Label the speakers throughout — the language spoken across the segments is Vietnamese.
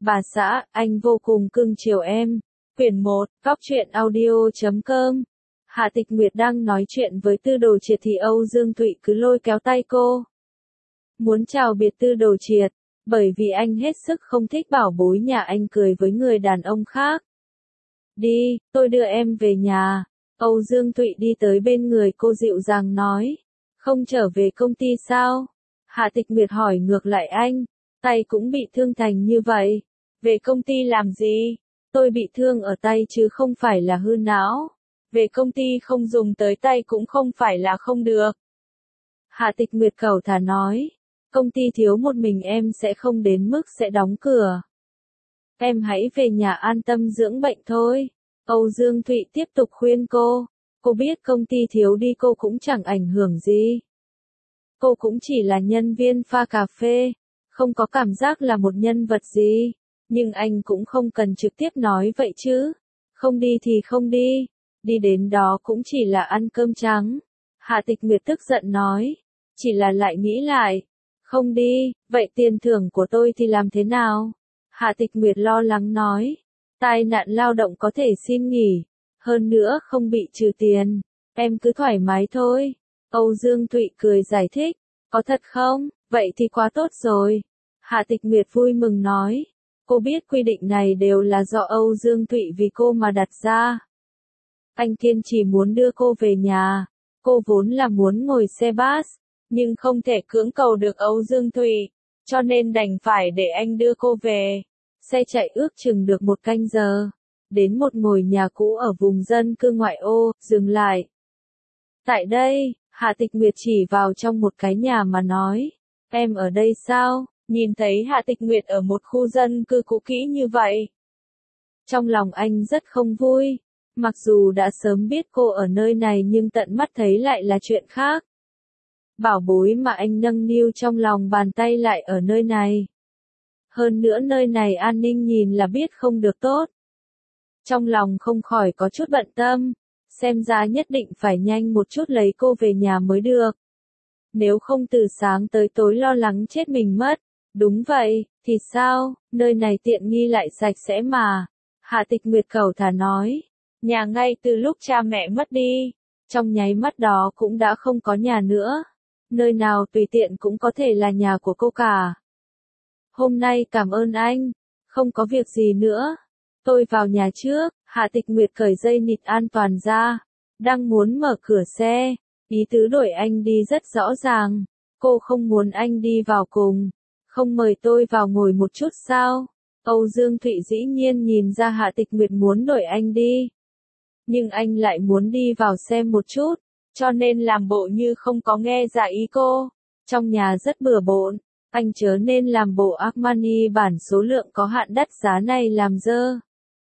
Speaker 1: Bà xã, anh vô cùng cưng chiều em. Quyển 1, Góc truyện audio.com. Hạ Tịch Nguyệt đang nói chuyện với Tư Đồ Triệt thì Âu Dương Thụy cứ lôi kéo tay cô. Muốn chào biệt Tư Đồ Triệt, bởi vì anh hết sức không thích bảo bối nhà anh cười với người đàn ông khác. Đi, tôi đưa em về nhà. Âu Dương Thụy đi tới bên người cô dịu dàng nói. Không trở về công ty sao? Hạ Tịch Nguyệt hỏi ngược lại anh. Tay cũng bị thương thành như vậy. Về công ty làm gì? Tôi bị thương ở tay chứ không phải là hư não. Về công ty không dùng tới tay cũng không phải là không được. Hạ Tịch Nguyệt cẩu thả nói. Công ty thiếu một mình em sẽ không đến mức sẽ đóng cửa. Em hãy về nhà an tâm dưỡng bệnh thôi. Âu Dương Thụy tiếp tục khuyên cô. Cô biết công ty thiếu đi cô cũng chẳng ảnh hưởng gì. Cô cũng chỉ là nhân viên pha cà phê. Không có cảm giác là một nhân vật gì. Nhưng anh cũng không cần trực tiếp nói vậy chứ. Không đi thì không đi. Đi đến đó cũng chỉ là ăn cơm trắng. Hạ Tịch Nguyệt tức giận nói. Chỉ là lại nghĩ lại. Không đi, vậy tiền thưởng của tôi thì làm thế nào? Hạ Tịch Nguyệt lo lắng nói. Tai nạn lao động có thể xin nghỉ. Hơn nữa không bị trừ tiền. Em cứ thoải mái thôi. Âu Dương Thụy cười giải thích. Có thật không? Vậy thì quá tốt rồi. Hạ Tịch Nguyệt vui mừng nói. Cô biết quy định này đều là do Âu Dương Thụy vì cô mà đặt ra. Anh kiên trì muốn đưa cô về nhà. Cô vốn là muốn ngồi xe bus, nhưng không thể cưỡng cầu được Âu Dương Thụy, cho nên đành phải để anh đưa cô về. Xe chạy ước chừng được 1 canh giờ. Đến một ngôi nhà cũ ở vùng dân cư ngoại ô, dừng lại. Tại đây, Hạ Tịch Nguyệt chỉ vào trong một cái nhà mà nói. Em ở đây sao? Nhìn thấy Hạ Tịch Nguyệt ở một khu dân cư cũ kỹ như vậy. Trong lòng anh rất không vui. Mặc dù đã sớm biết cô ở nơi này nhưng tận mắt thấy lại là chuyện khác. Bảo bối mà anh nâng niu trong lòng bàn tay lại ở nơi này. Hơn nữa nơi này an ninh nhìn là biết không được tốt. Trong lòng không khỏi có chút bận tâm. Xem ra nhất định phải nhanh một chút lấy cô về nhà mới được. Nếu không từ sáng tới tối lo lắng chết mình mất. Đúng vậy, thì sao, nơi này tiện nghi lại sạch sẽ mà. Hạ Tịch Nguyệt cẩu thả nói. Nhà ngay từ lúc cha mẹ mất đi. Trong nháy mắt đó cũng đã không có nhà nữa. Nơi nào tùy tiện cũng có thể là nhà của cô cả. Hôm nay cảm ơn anh. Không có việc gì nữa. Tôi vào nhà trước. Hạ Tịch Nguyệt cởi dây nịt an toàn ra. Đang muốn mở cửa xe. Ý tứ đuổi anh đi rất rõ ràng. Cô không muốn anh đi vào cùng. Không mời tôi vào ngồi một chút sao? Âu Dương Thụy dĩ nhiên nhìn ra Hạ Tịch Nguyệt muốn đuổi anh đi. Nhưng anh lại muốn đi vào xem một chút. Cho nên làm bộ như không có nghe ra ý cô. Trong nhà rất bừa bộn. Anh chớ nên làm bộ Armani bản số lượng có hạn đắt giá này làm dơ.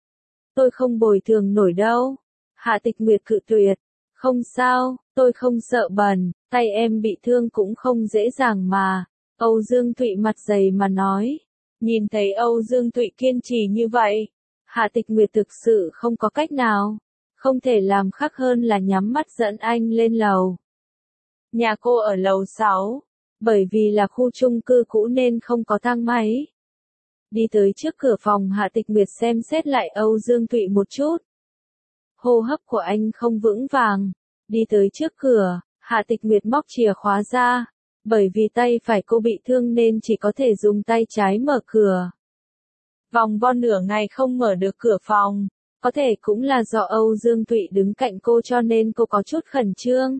Speaker 1: Tôi không bồi thường nổi đâu. Hạ Tịch Nguyệt cự tuyệt. Không sao, tôi không sợ bẩn, tay em bị thương cũng không dễ dàng mà. Âu Dương Thụy mặt dày mà nói. Nhìn thấy Âu Dương Thụy kiên trì như vậy. Hạ Tịch Nguyệt thực sự không có cách nào. Không thể làm khác hơn là nhắm mắt dẫn anh lên lầu. Nhà cô ở lầu 6. Bởi vì là khu chung cư cũ nên không có thang máy. Đi tới trước cửa phòng Hạ Tịch Nguyệt xem xét lại Âu Dương Thụy một chút. Hô hấp của anh không vững vàng. Đi tới trước cửa, Hạ Tịch Nguyệt móc chìa khóa ra. Bởi vì tay phải cô bị thương nên chỉ có thể dùng tay trái mở cửa. Vòng vo nửa ngày không mở được cửa phòng. Có thể cũng là do Âu Dương Thụy đứng cạnh cô cho nên cô có chút khẩn trương.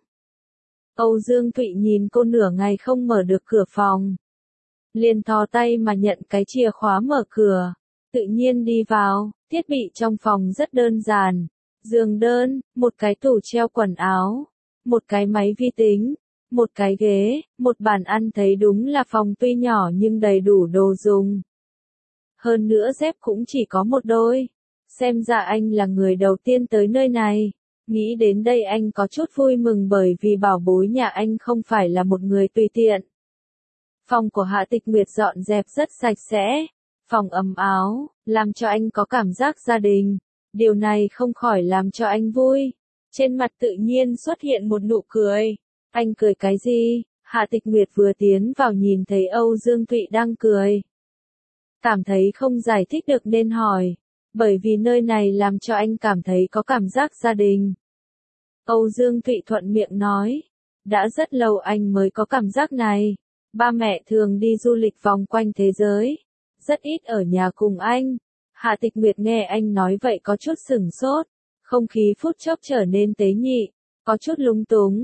Speaker 1: Âu Dương Thụy nhìn cô nửa ngày không mở được cửa phòng. Liền thò tay mà nhận cái chìa khóa mở cửa. Tự nhiên đi vào, thiết bị trong phòng rất đơn giản. Giường đơn, một cái tủ treo quần áo, một cái máy vi tính, một cái ghế, một bàn ăn thấy đúng là phòng tuy nhỏ nhưng đầy đủ đồ dùng. Hơn nữa dép cũng chỉ có một đôi. Xem ra anh là người đầu tiên tới nơi này. Nghĩ đến đây anh có chút vui mừng bởi vì bảo bối nhà anh không phải là một người tùy tiện. Phòng của Hạ Tịch Nguyệt dọn dẹp rất sạch sẽ. Phòng ấm áo, làm cho anh có cảm giác gia đình. Điều này không khỏi làm cho anh vui. Trên mặt tự nhiên xuất hiện một nụ cười. Anh cười cái gì? Hạ Tịch Nguyệt vừa tiến vào nhìn thấy Âu Dương Thụy đang cười. Cảm thấy không giải thích được nên hỏi. Bởi vì nơi này làm cho anh cảm thấy có cảm giác gia đình. Âu Dương Thụy thuận miệng nói. Đã rất lâu anh mới có cảm giác này. Ba mẹ thường đi du lịch vòng quanh thế giới. Rất ít ở nhà cùng anh. Hạ Tịch Nguyệt nghe anh nói vậy có chút sửng sốt. Không khí phút chốc trở nên tế nhị. Có chút lúng túng,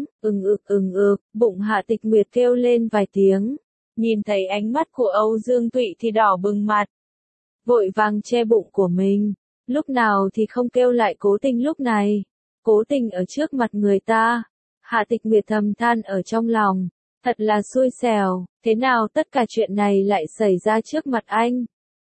Speaker 1: bụng Hạ Tịch Nguyệt kêu lên vài tiếng. Nhìn thấy ánh mắt của Âu Dương Thụy thì đỏ bừng mặt. Vội vàng che bụng của mình. Lúc nào thì không kêu lại cố tình lúc này. Cố tình ở trước mặt người ta. Hạ Tịch Nguyệt thầm than ở trong lòng. Thật là xui xẻo, thế nào tất cả chuyện này lại xảy ra trước mặt anh.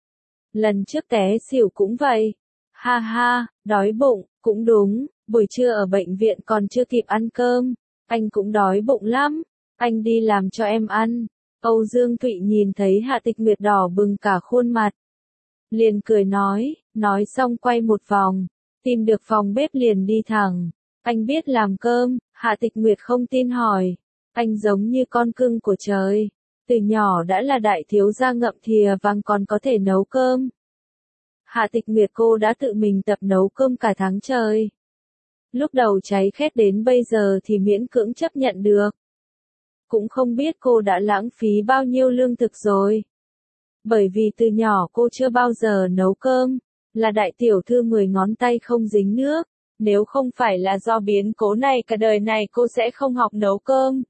Speaker 1: Lần trước té xỉu cũng vậy. Ha ha, đói bụng, cũng đúng, buổi trưa ở bệnh viện còn chưa kịp ăn cơm. Anh cũng đói bụng lắm, anh đi làm cho em ăn. Âu Dương Thụy nhìn thấy Hạ Tịch Nguyệt đỏ bừng cả khuôn mặt. Liền cười nói xong quay một vòng, tìm được phòng bếp liền đi thẳng. Anh biết làm cơm, Hạ Tịch Nguyệt không tin hỏi. Anh giống như con cưng của trời. Từ nhỏ đã là đại thiếu gia ngậm thìa vàng còn có thể nấu cơm. Hạ Tịch Nguyệt cô đã tự mình tập nấu cơm cả tháng trời. Lúc đầu cháy khét đến bây giờ thì miễn cưỡng chấp nhận được. Cũng không biết cô đã lãng phí bao nhiêu lương thực rồi. Bởi vì từ nhỏ cô chưa bao giờ nấu cơm, là đại tiểu thư 10 ngón tay không dính nước. Nếu không phải là do biến cố này cả đời này cô sẽ không học nấu cơm.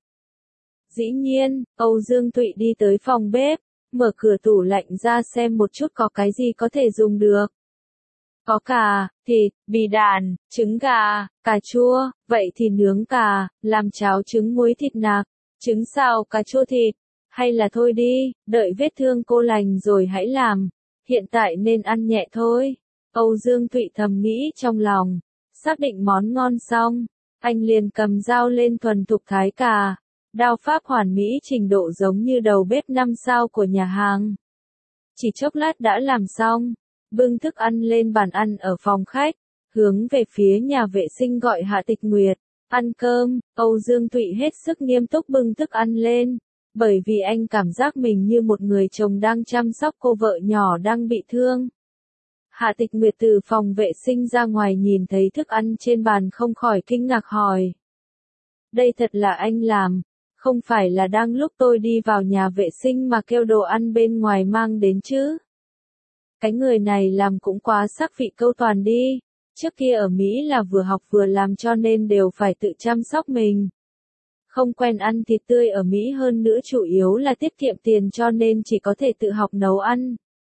Speaker 1: Dĩ nhiên, Âu Dương Thụy đi tới phòng bếp, mở cửa tủ lạnh ra xem một chút có cái gì có thể dùng được. Có cà, thịt, bì đàn, trứng gà, cà chua, vậy thì nướng cà, làm cháo trứng muối thịt nạc, trứng xào cà chua thịt, hay là thôi đi, đợi vết thương cô lành rồi hãy làm, hiện tại nên ăn nhẹ thôi. Âu Dương Thụy thầm nghĩ trong lòng, xác định món ngon xong, anh liền cầm dao lên thuần thục thái cà. Đao pháp hoàn mỹ trình độ giống như đầu bếp 5 sao của nhà hàng. Chỉ chốc lát đã làm xong, bưng thức ăn lên bàn ăn ở phòng khách, hướng về phía nhà vệ sinh gọi Hạ Tịch Nguyệt. Ăn cơm, Âu Dương Thụy hết sức nghiêm túc bưng thức ăn lên, bởi vì anh cảm giác mình như một người chồng đang chăm sóc cô vợ nhỏ đang bị thương. Hạ Tịch Nguyệt từ phòng vệ sinh ra ngoài nhìn thấy thức ăn trên bàn không khỏi kinh ngạc hỏi. Đây thật là anh làm. Không phải là đang lúc tôi đi vào nhà vệ sinh mà kêu đồ ăn bên ngoài mang đến chứ. Cái người này làm cũng quá sắc vị câu toàn đi. Trước kia ở Mỹ là vừa học vừa làm cho nên đều phải tự chăm sóc mình. Không quen ăn thịt tươi ở Mỹ hơn nữa chủ yếu là tiết kiệm tiền cho nên chỉ có thể tự học nấu ăn.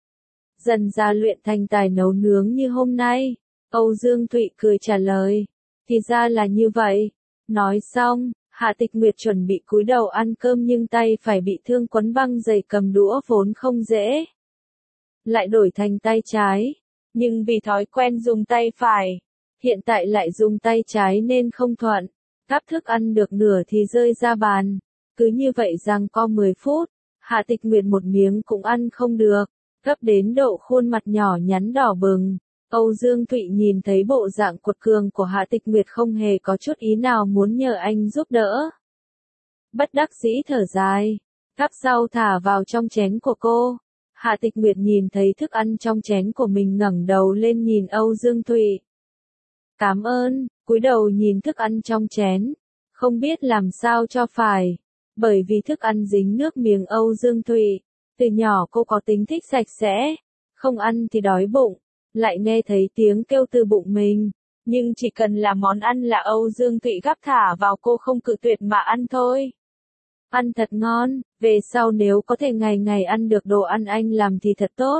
Speaker 1: Dần ra luyện thành tài nấu nướng như hôm nay. Âu Dương Thụy cười trả lời. Thì ra là như vậy. Nói xong. Hạ Tịch Nguyệt chuẩn bị cúi đầu ăn cơm nhưng tay phải bị thương quấn băng dày cầm đũa vốn không dễ. Lại đổi thành tay trái, nhưng vì thói quen dùng tay phải, hiện tại lại dùng tay trái nên không thuận. Gắp thức ăn được nửa thì rơi ra bàn. Cứ như vậy giằng co 10 phút, Hạ Tịch Nguyệt một miếng cũng ăn không được, gấp đến độ khuôn mặt nhỏ nhắn đỏ bừng. Âu Dương Thụy nhìn thấy bộ dạng cuột cường của Hạ Tịch Nguyệt không hề có chút ý nào muốn nhờ anh giúp đỡ. Bất đắc dĩ thở dài, gắp rau thả vào trong chén của cô. Hạ Tịch Nguyệt nhìn thấy thức ăn trong chén của mình ngẩng đầu lên nhìn Âu Dương Thụy. Cảm ơn, cúi đầu nhìn thức ăn trong chén, không biết làm sao cho phải, bởi vì thức ăn dính nước miếng Âu Dương Thụy. Từ nhỏ cô có tính thích sạch sẽ, không ăn thì đói bụng. Lại nghe thấy tiếng kêu từ bụng mình, nhưng chỉ cần là món ăn là Âu Dương Thụy gắp thả vào cô không cự tuyệt mà ăn thôi. Ăn thật ngon, về sau nếu có thể ngày ngày ăn được đồ ăn anh làm thì thật tốt.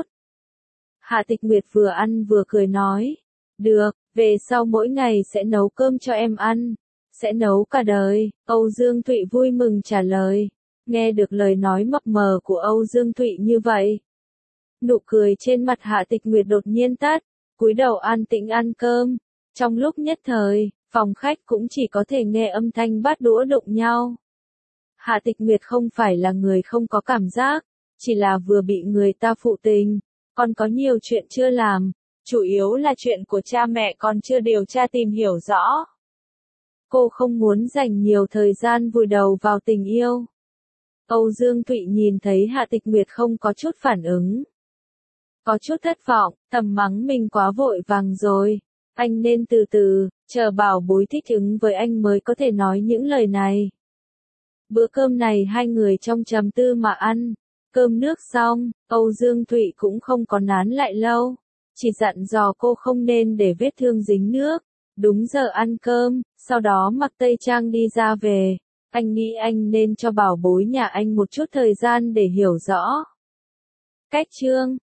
Speaker 1: Hạ Tịch Nguyệt vừa ăn vừa cười nói, được, về sau mỗi ngày sẽ nấu cơm cho em ăn, sẽ nấu cả đời. Âu Dương Thụy vui mừng trả lời, nghe được lời nói mập mờ của Âu Dương Thụy như vậy. Nụ cười trên mặt Hạ Tịch Nguyệt đột nhiên tắt, cúi đầu an tĩnh ăn cơm. Trong lúc nhất thời, phòng khách cũng chỉ có thể nghe âm thanh bát đũa đụng nhau. Hạ Tịch Nguyệt không phải là người không có cảm giác, chỉ là vừa bị người ta phụ tình, còn có nhiều chuyện chưa làm, chủ yếu là chuyện của cha mẹ còn chưa điều tra tìm hiểu rõ. Cô không muốn dành nhiều thời gian vùi đầu vào tình yêu. Âu Dương Thụy nhìn thấy Hạ Tịch Nguyệt không có chút phản ứng. có chút thất vọng, thầm mắng mình quá vội vàng rồi. Anh nên từ từ, chờ bảo bối thích ứng với anh mới có thể nói những lời này. Bữa cơm này hai người trong trầm tư mà ăn. Cơm nước xong, Âu Dương Thụy cũng không có nán lại lâu. Chỉ dặn dò cô không nên để vết thương dính nước. Đúng giờ ăn cơm, sau đó mặc tây trang đi ra về. Anh nghĩ anh nên cho bảo bối nhà anh một chút thời gian để hiểu rõ cách Trương.